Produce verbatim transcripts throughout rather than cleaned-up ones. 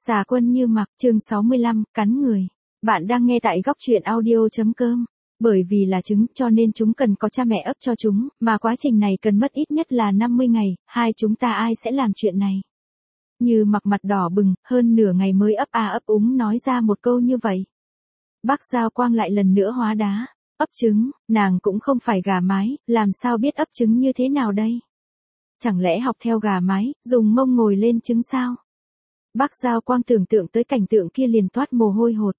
Xà Quân Như Mặc, chương sáu mươi lăm, cắn người. Bạn đang nghe tại góc truyện audio.com. Bởi vì là trứng cho nên chúng cần có cha mẹ ấp cho chúng, mà quá trình này cần mất ít nhất là năm mươi ngày, hai chúng ta ai sẽ làm chuyện này? Như Mặc mặt đỏ bừng, hơn nửa ngày mới ấp a ấp úng nói ra một câu như vậy. Bác Giao Quang lại lần nữa hóa đá. Ấp trứng, nàng cũng không phải gà mái, làm sao biết ấp trứng như thế nào đây? Chẳng lẽ học theo gà mái, dùng mông ngồi lên trứng sao? Bác Giao Quang tưởng tượng tới cảnh tượng kia liền toát mồ hôi hột.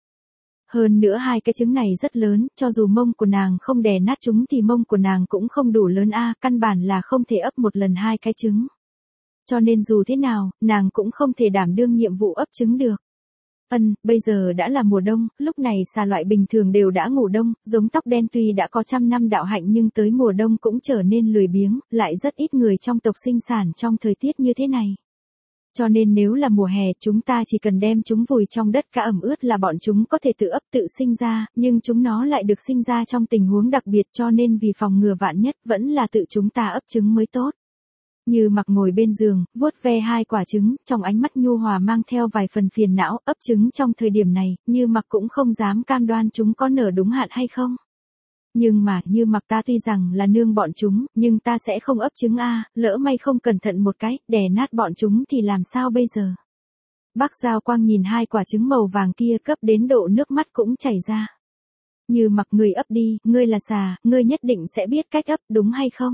Hơn nữa hai cái trứng này rất lớn, cho dù mông của nàng không đè nát chúng thì mông của nàng cũng không đủ lớn a, căn bản là không thể ấp một lần hai cái trứng. Cho nên dù thế nào, nàng cũng không thể đảm đương nhiệm vụ ấp trứng được. Ân, bây giờ đã là mùa đông, lúc này xà loại bình thường đều đã ngủ đông, giống tóc đen tuy đã có trăm năm đạo hạnh nhưng tới mùa đông cũng trở nên lười biếng, lại rất ít người trong tộc sinh sản trong thời tiết như thế này. Cho nên nếu là mùa hè chúng ta chỉ cần đem chúng vùi trong đất cả ẩm ướt là bọn chúng có thể tự ấp tự sinh ra, nhưng chúng nó lại được sinh ra trong tình huống đặc biệt cho nên vì phòng ngừa vạn nhất vẫn là tự chúng ta ấp trứng mới tốt. Như Mặc ngồi bên giường, vuốt ve hai quả trứng, trong ánh mắt nhu hòa mang theo vài phần phiền não, ấp trứng trong thời điểm này, Như Mặc cũng không dám cam đoan chúng có nở đúng hạn hay không. Nhưng mà, Như Mặc ta tuy rằng là nương bọn chúng, nhưng ta sẽ không ấp trứng a, lỡ may không cẩn thận một cái, đè nát bọn chúng thì làm sao bây giờ? Bác Giao Quang nhìn hai quả trứng màu vàng kia cấp đến độ nước mắt cũng chảy ra. Như Mặc người ấp đi, ngươi là xà, ngươi nhất định sẽ biết cách ấp đúng hay không?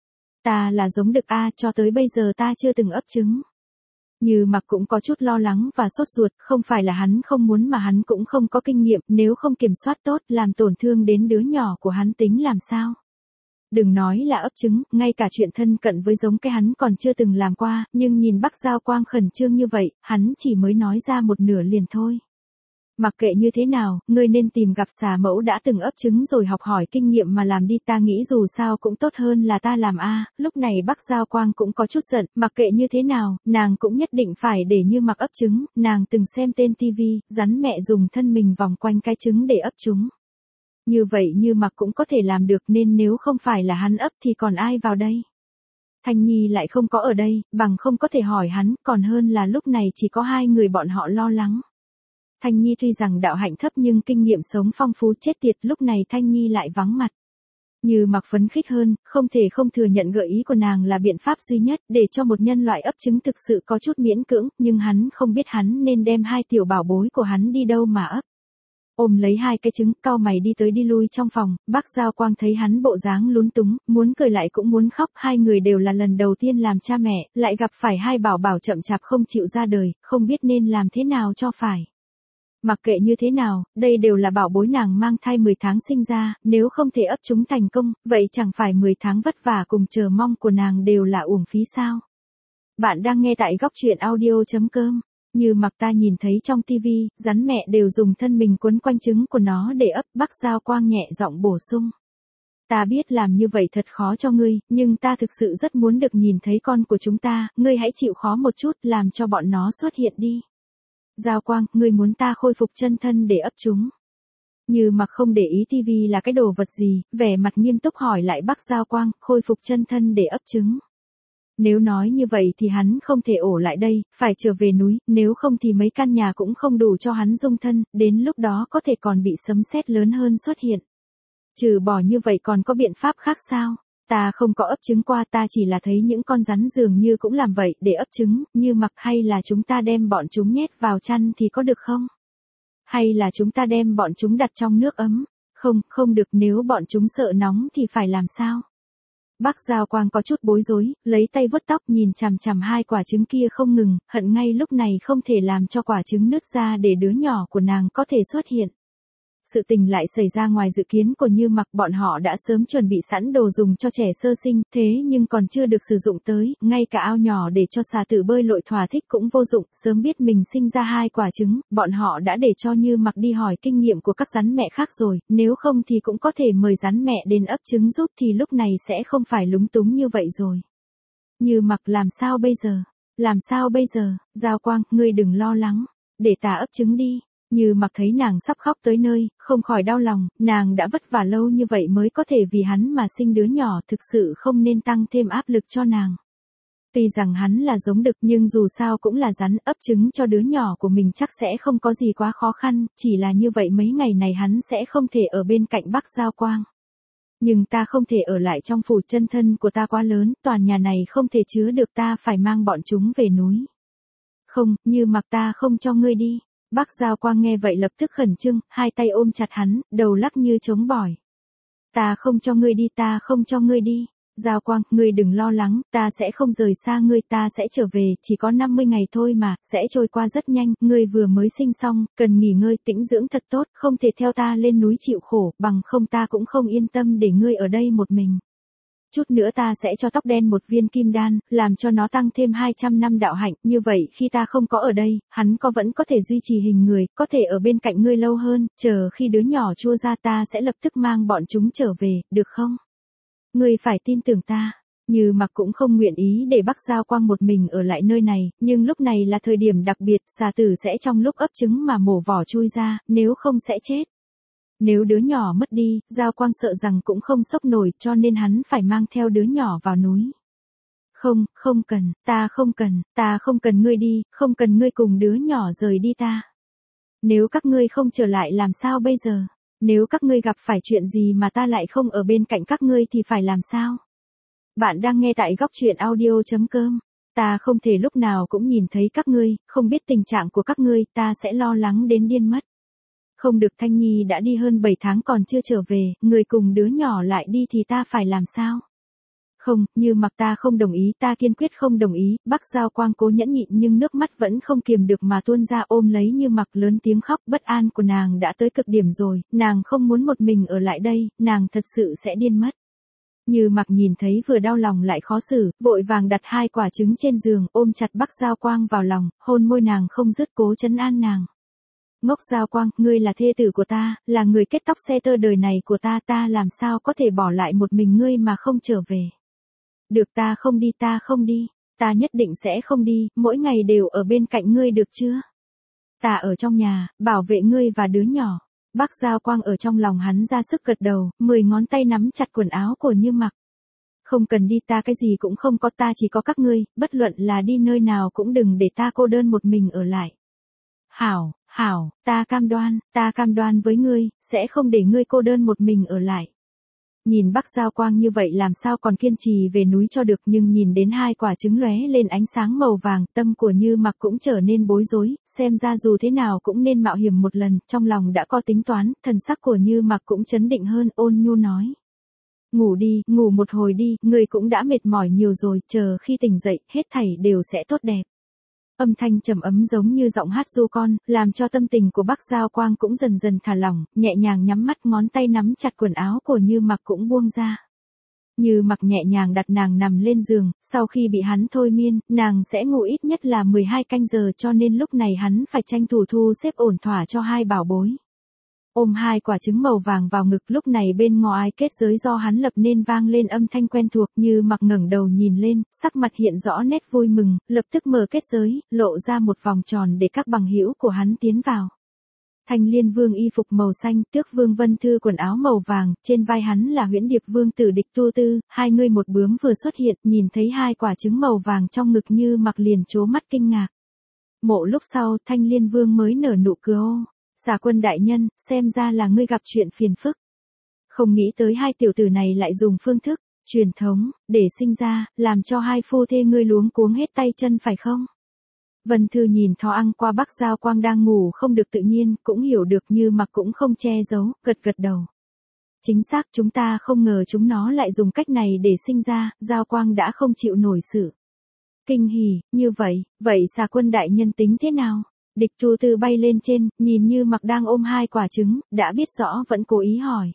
Ta là giống đực a, cho tới bây giờ ta chưa từng ấp trứng. Như Mặc cũng có chút lo lắng và sốt ruột, không phải là hắn không muốn mà hắn cũng không có kinh nghiệm, nếu không kiểm soát tốt, làm tổn thương đến đứa nhỏ của hắn tính làm sao. Đừng nói là ấp trứng, ngay cả chuyện thân cận với giống cái hắn còn chưa từng làm qua, nhưng nhìn Bác Giao Quang khẩn trương như vậy, hắn chỉ mới nói ra một nửa liền thôi. Mặc kệ như thế nào, ngươi nên tìm gặp xà mẫu đã từng ấp trứng rồi học hỏi kinh nghiệm mà làm đi, ta nghĩ dù sao cũng tốt hơn là ta làm a. Lúc này Bác Giao Quang cũng có chút giận, mặc kệ như thế nào, nàng cũng nhất định phải để Như Mặc ấp trứng, nàng từng xem tên tivi, rắn mẹ dùng thân mình vòng quanh cái trứng để ấp chúng. Như vậy Như Mặc cũng có thể làm được nên nếu không phải là hắn ấp thì còn ai vào đây? Thanh Nhi lại không có ở đây, bằng không có thể hỏi hắn, còn hơn là lúc này chỉ có hai người bọn họ lo lắng. Thanh Nhi tuy rằng đạo hạnh thấp nhưng kinh nghiệm sống phong phú chết tiệt, lúc này Thanh Nhi lại vắng mặt. Như Mặc phấn khích hơn, không thể không thừa nhận gợi ý của nàng là biện pháp duy nhất để cho một nhân loại ấp trứng thực sự có chút miễn cưỡng, nhưng hắn không biết hắn nên đem hai tiểu bảo bối của hắn đi đâu mà ấp. Ôm lấy hai cái trứng, cau mày đi tới đi lui trong phòng, Bác Giao Quang thấy hắn bộ dáng lún túng, muốn cười lại cũng muốn khóc, hai người đều là lần đầu tiên làm cha mẹ, lại gặp phải hai bảo bảo chậm chạp không chịu ra đời, không biết nên làm thế nào cho phải. Mặc kệ như thế nào, đây đều là bảo bối nàng mang thai mười tháng sinh ra, nếu không thể ấp chúng thành công, vậy chẳng phải mười tháng vất vả cùng chờ mong của nàng đều là uổng phí sao? Bạn đang nghe tại góc truyện audio.com. Như Mặc ta nhìn thấy trong tivi, rắn mẹ đều dùng thân mình quấn quanh trứng của nó để ấp, Bác Giao Quang nhẹ giọng bổ sung. Ta biết làm như vậy thật khó cho ngươi, nhưng ta thực sự rất muốn được nhìn thấy con của chúng ta, ngươi hãy chịu khó một chút, làm cho bọn nó xuất hiện đi. Giao Quang, ngươi muốn ta khôi phục chân thân để ấp chúng. Như Mặc không để ý tivi là cái đồ vật gì, vẻ mặt nghiêm túc hỏi lại Bác Giao Quang, khôi phục chân thân để ấp trứng. Nếu nói như vậy thì hắn không thể ổ lại đây, phải trở về núi, nếu không thì mấy căn nhà cũng không đủ cho hắn dung thân, đến lúc đó có thể còn bị sấm sét lớn hơn xuất hiện. Trừ bỏ như vậy còn có biện pháp khác sao? Ta không có ấp trứng qua, ta chỉ là thấy những con rắn dường như cũng làm vậy để ấp trứng, Như Mặc, hay là chúng ta đem bọn chúng nhét vào chăn thì có được không? Hay là chúng ta đem bọn chúng đặt trong nước ấm? Không, không được, nếu bọn chúng sợ nóng thì phải làm sao? Bác Giao Quang có chút bối rối, lấy tay vuốt tóc nhìn chằm chằm hai quả trứng kia không ngừng, hận ngay lúc này không thể làm cho quả trứng nứt ra để đứa nhỏ của nàng có thể xuất hiện. Sự tình lại xảy ra ngoài dự kiến của Như Mặc, bọn họ đã sớm chuẩn bị sẵn đồ dùng cho trẻ sơ sinh, thế nhưng còn chưa được sử dụng tới, ngay cả ao nhỏ để cho xà tử bơi lội thỏa thích cũng vô dụng, sớm biết mình sinh ra hai quả trứng, bọn họ đã để cho Như Mặc đi hỏi kinh nghiệm của các rắn mẹ khác rồi, nếu không thì cũng có thể mời rắn mẹ đến ấp trứng giúp thì lúc này sẽ không phải lúng túng như vậy rồi. Như Mặc, làm sao bây giờ? Làm sao bây giờ? Giao Quang, ngươi đừng lo lắng, để ta ấp trứng đi. Như Mặc thấy nàng sắp khóc tới nơi, không khỏi đau lòng, nàng đã vất vả lâu như vậy mới có thể vì hắn mà sinh đứa nhỏ, thực sự không nên tăng thêm áp lực cho nàng. Tuy rằng hắn là giống đực nhưng dù sao cũng là rắn, ấp trứng cho đứa nhỏ của mình chắc sẽ không có gì quá khó khăn, chỉ là như vậy mấy ngày này hắn sẽ không thể ở bên cạnh Bắc Giao Quang. Nhưng ta không thể ở lại trong phủ, chân thân của ta quá lớn, toàn nhà này không thể chứa được, ta phải mang bọn chúng về núi. Không, Như Mặc, ta không cho ngươi đi. Bắc Giao Quang nghe vậy lập tức khẩn trương, hai tay ôm chặt hắn, đầu lắc như trống bỏi. Ta không cho ngươi đi, ta không cho ngươi đi. Giao Quang, ngươi đừng lo lắng, ta sẽ không rời xa ngươi, ta sẽ trở về, chỉ có năm mươi ngày thôi mà, sẽ trôi qua rất nhanh, ngươi vừa mới sinh xong, cần nghỉ ngơi tĩnh dưỡng thật tốt, không thể theo ta lên núi chịu khổ, bằng không ta cũng không yên tâm để ngươi ở đây một mình. Chút nữa ta sẽ cho tóc đen một viên kim đan, làm cho nó tăng thêm hai trăm năm đạo hạnh, như vậy khi ta không có ở đây, hắn có vẫn có thể duy trì hình người, có thể ở bên cạnh ngươi lâu hơn, chờ khi đứa nhỏ chua ra ta sẽ lập tức mang bọn chúng trở về, được không? Ngươi phải tin tưởng ta. Như Mặc cũng không nguyện ý để Bắc Giao Quang một mình ở lại nơi này, nhưng lúc này là thời điểm đặc biệt, xà tử sẽ trong lúc ấp trứng mà mổ vỏ chui ra, nếu không sẽ chết. Nếu đứa nhỏ mất đi, Giao Quang sợ rằng cũng không sốc nổi, cho nên hắn phải mang theo đứa nhỏ vào núi. Không, không cần, ta không cần, ta không cần ngươi đi, không cần ngươi cùng đứa nhỏ rời đi ta. Nếu các ngươi không trở lại làm sao bây giờ? Nếu các ngươi gặp phải chuyện gì mà ta lại không ở bên cạnh các ngươi thì phải làm sao? Bạn đang nghe tại góc truyện audio chấm com. Ta không thể lúc nào cũng nhìn thấy các ngươi, không biết tình trạng của các ngươi, ta sẽ lo lắng đến điên mất. Không được, Thanh Nhi đã đi hơn bảy tháng còn chưa trở về, người cùng đứa nhỏ lại đi thì ta phải làm sao? Không, Như Mặc, ta không đồng ý, ta kiên quyết không đồng ý. Bắc Giao Quang cố nhẫn nhịn nhưng nước mắt vẫn không kiềm được mà tuôn ra, ôm lấy Như Mặc lớn tiếng khóc, bất an của nàng đã tới cực điểm rồi, nàng không muốn một mình ở lại đây, nàng thật sự sẽ điên mất. Như Mặc nhìn thấy vừa đau lòng lại khó xử, vội vàng đặt hai quả trứng trên giường, ôm chặt Bắc Giao Quang vào lòng, hôn môi nàng không dứt, cố trấn an nàng. Ngốc Giao Quang, ngươi là thê tử của ta, là người kết tóc xe tơ đời này của ta, ta làm sao có thể bỏ lại một mình ngươi mà không trở về. Được, ta không đi, ta không đi, ta nhất định sẽ không đi, mỗi ngày đều ở bên cạnh ngươi được chưa? Ta ở trong nhà, bảo vệ ngươi và đứa nhỏ. Bắc Giao Quang ở trong lòng hắn ra sức gật đầu, mười ngón tay nắm chặt quần áo của Như Mặc. Không cần đi, ta cái gì cũng không có, ta chỉ có các ngươi, bất luận là đi nơi nào cũng đừng để ta cô đơn một mình ở lại. Hảo, hảo, ta cam đoan, ta cam đoan với ngươi, sẽ không để ngươi cô đơn một mình ở lại. Nhìn Bắc Giao Quang như vậy làm sao còn kiên trì về núi cho được, nhưng nhìn đến hai quả trứng lóe lên ánh sáng màu vàng, tâm của Như Mặc cũng trở nên bối rối, xem ra dù thế nào cũng nên mạo hiểm một lần, trong lòng đã có tính toán, thần sắc của Như Mặc cũng chấn định hơn, ôn nhu nói. Ngủ đi, ngủ một hồi đi, người cũng đã mệt mỏi nhiều rồi, chờ khi tỉnh dậy, hết thảy đều sẽ tốt đẹp. Âm thanh trầm ấm giống như giọng hát ru con, làm cho tâm tình của Bắc Giao Quang cũng dần dần thả lỏng, nhẹ nhàng nhắm mắt, ngón tay nắm chặt quần áo của Như Mặc cũng buông ra. Như Mặc nhẹ nhàng đặt nàng nằm lên giường, sau khi bị hắn thôi miên, nàng sẽ ngủ ít nhất là mười hai canh giờ, cho nên lúc này hắn phải tranh thủ thu xếp ổn thỏa cho hai bảo bối. Ôm hai quả trứng màu vàng vào ngực, lúc này bên ngoài kết giới do hắn lập nên vang lên âm thanh quen thuộc. Như Mặc ngẩng đầu nhìn lên, sắc mặt hiện rõ nét vui mừng, lập tức mở kết giới, lộ ra một vòng tròn để các bằng hữu của hắn tiến vào. Thanh Liên Vương y phục màu xanh, Tước Vương Vân Thư quần áo màu vàng, trên vai hắn là Huyễn Điệp Vương tử Địch Tu Tư, hai người một bướm vừa xuất hiện, nhìn thấy hai quả trứng màu vàng trong ngực Như Mặc liền trố mắt kinh ngạc. Mộ lúc sau, Thanh Liên Vương mới nở nụ cười ô. Xà Quân đại nhân, xem ra là ngươi gặp chuyện phiền phức. Không nghĩ tới hai tiểu tử này lại dùng phương thức truyền thống để sinh ra, làm cho hai phu thê ngươi luống cuống hết tay chân phải không? Vân Thư nhìn Thó Ăn qua Bắc Giao Quang đang ngủ không được tự nhiên, cũng hiểu được Như Mặc cũng không che giấu, gật gật đầu. Chính xác, chúng ta không ngờ chúng nó lại dùng cách này để sinh ra, Giao Quang đã không chịu nổi sự kinh hỉ, như vậy, vậy Xà Quân đại nhân tính thế nào? Địch Tu Tư bay lên trên, nhìn Như Mặc đang ôm hai quả trứng, đã biết rõ vẫn cố ý hỏi.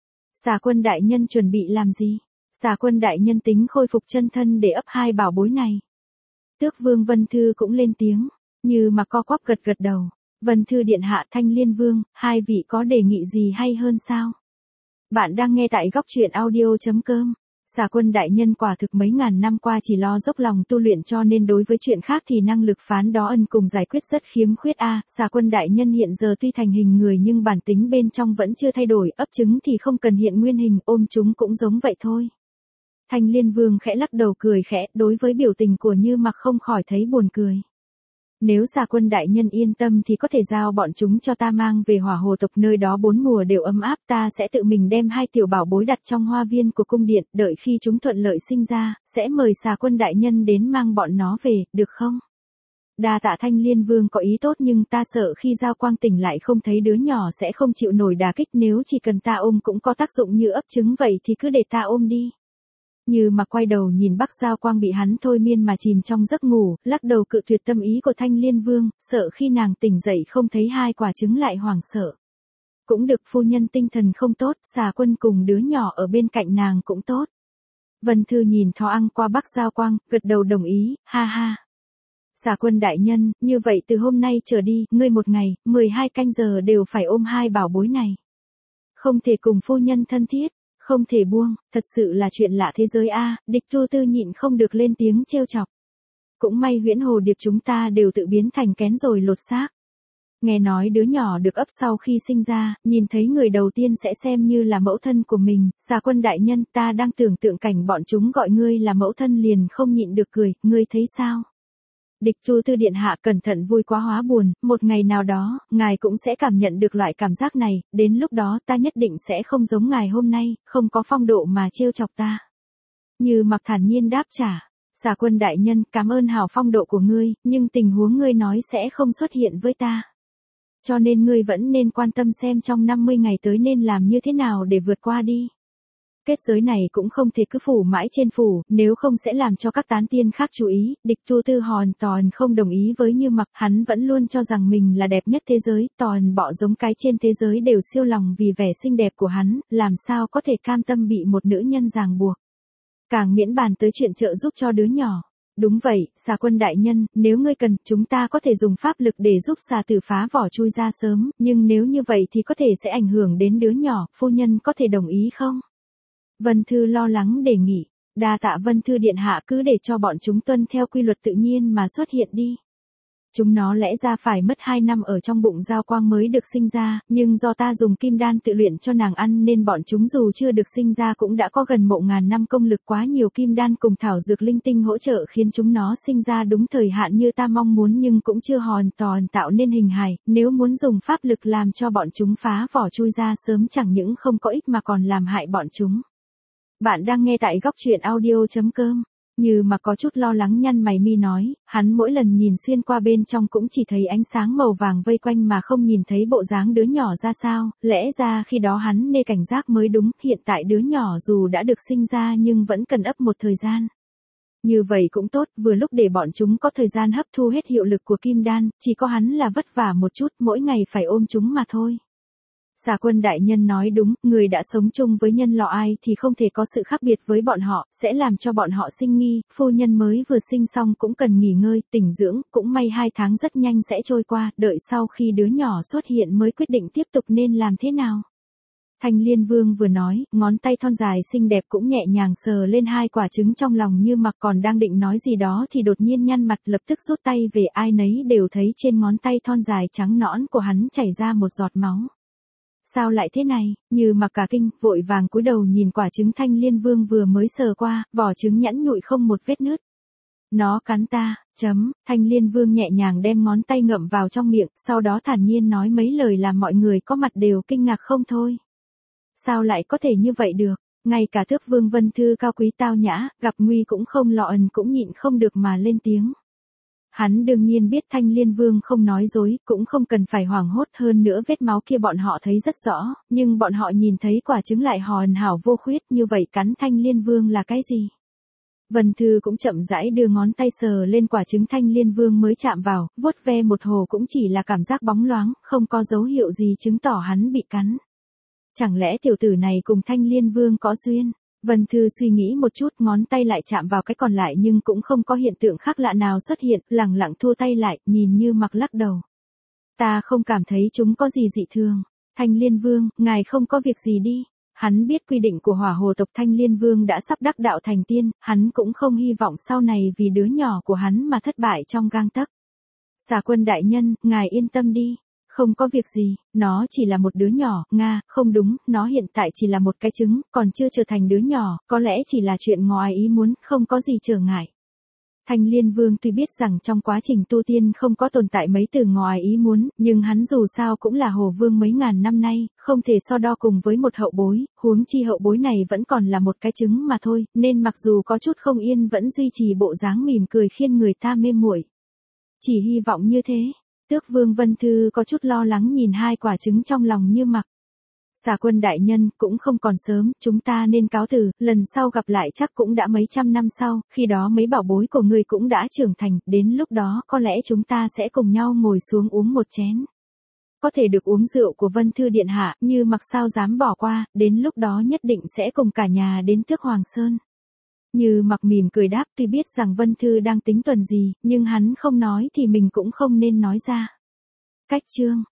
Xà Quân đại nhân chuẩn bị làm gì? Xà Quân đại nhân tính khôi phục chân thân để ấp hai bảo bối này. Tước Vương Vân Thư cũng lên tiếng, Như Mặc co quắp gật gật đầu. Vân Thư điện hạ, Thanh Liên Vương, hai vị có đề nghị gì hay hơn sao? Bạn đang nghe tại góc truyện audio chấm com. Xà Quân đại nhân quả thực mấy ngàn năm qua chỉ lo dốc lòng tu luyện, cho nên đối với chuyện khác thì năng lực phán đó ân cùng giải quyết rất khiếm khuyết a. À, Xà Quân đại nhân hiện giờ tuy thành hình người nhưng bản tính bên trong vẫn chưa thay đổi, ấp trứng thì không cần hiện nguyên hình, ôm chúng cũng giống vậy thôi. Thanh Liên Vương khẽ lắc đầu cười khẽ, đối với biểu tình của Như Mặc không khỏi thấy buồn cười. Nếu Xà Quân đại nhân yên tâm thì có thể giao bọn chúng cho ta mang về Hỏa Hồ tộc, nơi đó bốn mùa đều ấm áp, ta sẽ tự mình đem hai tiểu bảo bối đặt trong hoa viên của cung điện, đợi khi chúng thuận lợi sinh ra, sẽ mời Xà Quân đại nhân đến mang bọn nó về, được không? Đa tạ. Thanh Liên Vương có ý tốt, nhưng ta sợ khi Giao Quang tỉnh lại không thấy đứa nhỏ sẽ không chịu nổi đả kích, nếu chỉ cần ta ôm cũng có tác dụng như ấp trứng vậy thì cứ để ta ôm đi. Như Mặc quay đầu nhìn Bắc Giao Quang bị hắn thôi miên mà chìm trong giấc ngủ, lắc đầu cự tuyệt tâm ý của Thanh Liên Vương, sợ khi nàng tỉnh dậy không thấy hai quả trứng lại hoảng sợ. Cũng được, phu nhân tinh thần không tốt, Xà Quân cùng đứa nhỏ ở bên cạnh nàng cũng tốt. Vân Thư nhìn Thó Ăn qua Bắc Giao Quang, gật đầu đồng ý, ha ha. Xà Quân đại nhân, như vậy từ hôm nay trở đi, ngươi một ngày, mười hai canh giờ đều phải ôm hai bảo bối này. Không thể cùng phu nhân thân thiết, không thể buông, thật sự là chuyện lạ thế giới a. Địch Tu Tư nhịn không được lên tiếng trêu chọc. Cũng may Huyễn Hồ Điệp chúng ta đều tự biến thành kén rồi lột xác. Nghe nói đứa nhỏ được ấp sau khi sinh ra, nhìn thấy người đầu tiên sẽ xem như là mẫu thân của mình. Xà Quân đại nhân, ta đang tưởng tượng cảnh bọn chúng gọi ngươi là mẫu thân liền không nhịn được cười, ngươi thấy sao? Địch Tu Tư điện hạ cẩn thận vui quá hóa buồn, một ngày nào đó, ngài cũng sẽ cảm nhận được loại cảm giác này, đến lúc đó ta nhất định sẽ không giống ngài hôm nay, không có phong độ mà trêu chọc ta. Như Mặc thản nhiên đáp trả, Xà Quân đại nhân, cảm ơn hảo phong độ của ngươi, nhưng tình huống ngươi nói sẽ không xuất hiện với ta. Cho nên ngươi vẫn nên quan tâm xem trong năm mươi ngày tới nên làm như thế nào để vượt qua đi. Kết giới này cũng không thể cứ phủ mãi trên phủ, nếu không sẽ làm cho các tán tiên khác chú ý. Địch Tu Tư hoàn toàn không đồng ý với Như Mặc, hắn vẫn luôn cho rằng mình là đẹp nhất thế giới, toàn bọ giống cái trên thế giới đều siêu lòng vì vẻ xinh đẹp của hắn, làm sao có thể cam tâm bị một nữ nhân ràng buộc. Càng miễn bàn tới chuyện trợ giúp cho đứa nhỏ. Đúng vậy, Xà Quân đại nhân, nếu ngươi cần, chúng ta có thể dùng pháp lực để giúp xà tử phá vỏ chui ra sớm, nhưng nếu như vậy thì có thể sẽ ảnh hưởng đến đứa nhỏ, phu nhân có thể đồng ý không? Vân Thư lo lắng đề nghị, đa tạ Vân Thư điện hạ, cứ để cho bọn chúng tuân theo quy luật tự nhiên mà xuất hiện đi. Chúng nó lẽ ra phải mất hai năm ở trong bụng Giao Quang mới được sinh ra, nhưng do ta dùng kim đan tự luyện cho nàng ăn nên bọn chúng dù chưa được sinh ra cũng đã có gần mộ ngàn năm công lực, quá nhiều kim đan cùng thảo dược linh tinh hỗ trợ khiến chúng nó sinh ra đúng thời hạn như ta mong muốn, nhưng cũng chưa hoàn toàn tạo nên hình hài. Nếu muốn dùng pháp lực làm cho bọn chúng phá vỏ chui ra sớm chẳng những không có ích mà còn làm hại bọn chúng. Bạn đang nghe tại góc truyện audio chấm com. Như mà có chút lo lắng nhăn mày mi nói, hắn mỗi lần nhìn xuyên qua bên trong cũng chỉ thấy ánh sáng màu vàng vây quanh mà không nhìn thấy bộ dáng đứa nhỏ ra sao, lẽ ra khi đó hắn nên cảnh giác mới đúng, hiện tại đứa nhỏ dù đã được sinh ra nhưng vẫn cần ấp một thời gian. Như vậy cũng tốt, vừa lúc để bọn chúng có thời gian hấp thu hết hiệu lực của kim đan, chỉ có hắn là vất vả một chút, mỗi ngày phải ôm chúng mà thôi. Xà Quân đại nhân nói đúng, người đã sống chung với nhân loại ai thì không thể có sự khác biệt với bọn họ, sẽ làm cho bọn họ sinh nghi, phu nhân mới vừa sinh xong cũng cần nghỉ ngơi, tỉnh dưỡng, cũng may hai tháng rất nhanh sẽ trôi qua, đợi sau khi đứa nhỏ xuất hiện mới quyết định tiếp tục nên làm thế nào. Thanh Liên Vương vừa nói, ngón tay thon dài xinh đẹp cũng nhẹ nhàng sờ lên hai quả trứng trong lòng Như Mặc, còn đang định nói gì đó thì đột nhiên nhăn mặt, lập tức rút tay về, ai nấy đều thấy trên ngón tay thon dài trắng nõn của hắn chảy ra một giọt máu. Sao lại thế này? Như Mặc cả kinh, vội vàng cúi đầu nhìn quả trứng Thanh Liên Vương vừa mới sờ qua, vỏ trứng nhẵn nhụi không một vết nứt. Nó cắn ta, chấm, Thanh Liên Vương nhẹ nhàng đem ngón tay ngậm vào trong miệng, sau đó thản nhiên nói mấy lời làm mọi người có mặt đều kinh ngạc không thôi. Sao lại có thể như vậy được? Ngay cả Thước Vương Vân Thư cao quý tao nhã, gặp nguy cũng không lo ẩn cũng nhịn không được mà lên tiếng. Hắn đương nhiên biết Thanh Liên Vương không nói dối, cũng không cần phải hoảng hốt, hơn nữa vết máu kia bọn họ thấy rất rõ, nhưng bọn họ nhìn thấy quả trứng lại hoàn hảo vô khuyết, như vậy cắn Thanh Liên Vương là cái gì? Vân Thư cũng chậm rãi đưa ngón tay sờ lên quả trứng Thanh Liên Vương mới chạm vào, vuốt ve một hồ cũng chỉ là cảm giác bóng loáng, không có dấu hiệu gì chứng tỏ hắn bị cắn. Chẳng lẽ tiểu tử này cùng Thanh Liên Vương có duyên? Vân Thư suy nghĩ một chút, ngón tay lại chạm vào cái còn lại nhưng cũng không có hiện tượng khác lạ nào xuất hiện, lẳng lặng thua tay lại, nhìn Như Mặc lắc đầu. Ta không cảm thấy chúng có gì dị thường. Thanh Liên Vương, ngài không có việc gì đi. Hắn biết quy định của Hỏa Hồ tộc, Thanh Liên Vương đã sắp đắc đạo thành tiên, hắn cũng không hy vọng sau này vì đứa nhỏ của hắn mà thất bại trong gang tấc. Xà Quân đại nhân, ngài yên tâm đi. Không có việc gì, nó chỉ là một đứa nhỏ, Nga, không đúng, nó hiện tại chỉ là một cái trứng, còn chưa trở thành đứa nhỏ, có lẽ chỉ là chuyện ngoài ý muốn, không có gì trở ngại. Thanh Liên Vương tuy biết rằng trong quá trình tu tiên không có tồn tại mấy từ ngoài ý muốn, nhưng hắn dù sao cũng là Hồ Vương mấy ngàn năm nay, không thể so đo cùng với một hậu bối, huống chi hậu bối này vẫn còn là một cái trứng mà thôi, nên mặc dù có chút không yên vẫn duy trì bộ dáng mỉm cười khiến người ta mê muội. Chỉ hy vọng như thế. Tước Vương Vân Thư có chút lo lắng nhìn hai quả trứng trong lòng Như Mặc. Xà Quân đại nhân, cũng không còn sớm, chúng ta nên cáo từ, lần sau gặp lại chắc cũng đã mấy trăm năm sau, khi đó mấy bảo bối của người cũng đã trưởng thành, đến lúc đó có lẽ chúng ta sẽ cùng nhau ngồi xuống uống một chén. Có thể được uống rượu của Vân Thư điện hạ, Như Mặc sao dám bỏ qua, đến lúc đó nhất định sẽ cùng cả nhà đến Tước Hoàng Sơn. Như Mặc mỉm cười đáp, tuy biết rằng Vân Thư đang tính tuần gì, nhưng hắn không nói thì mình cũng không nên nói ra. Cách chương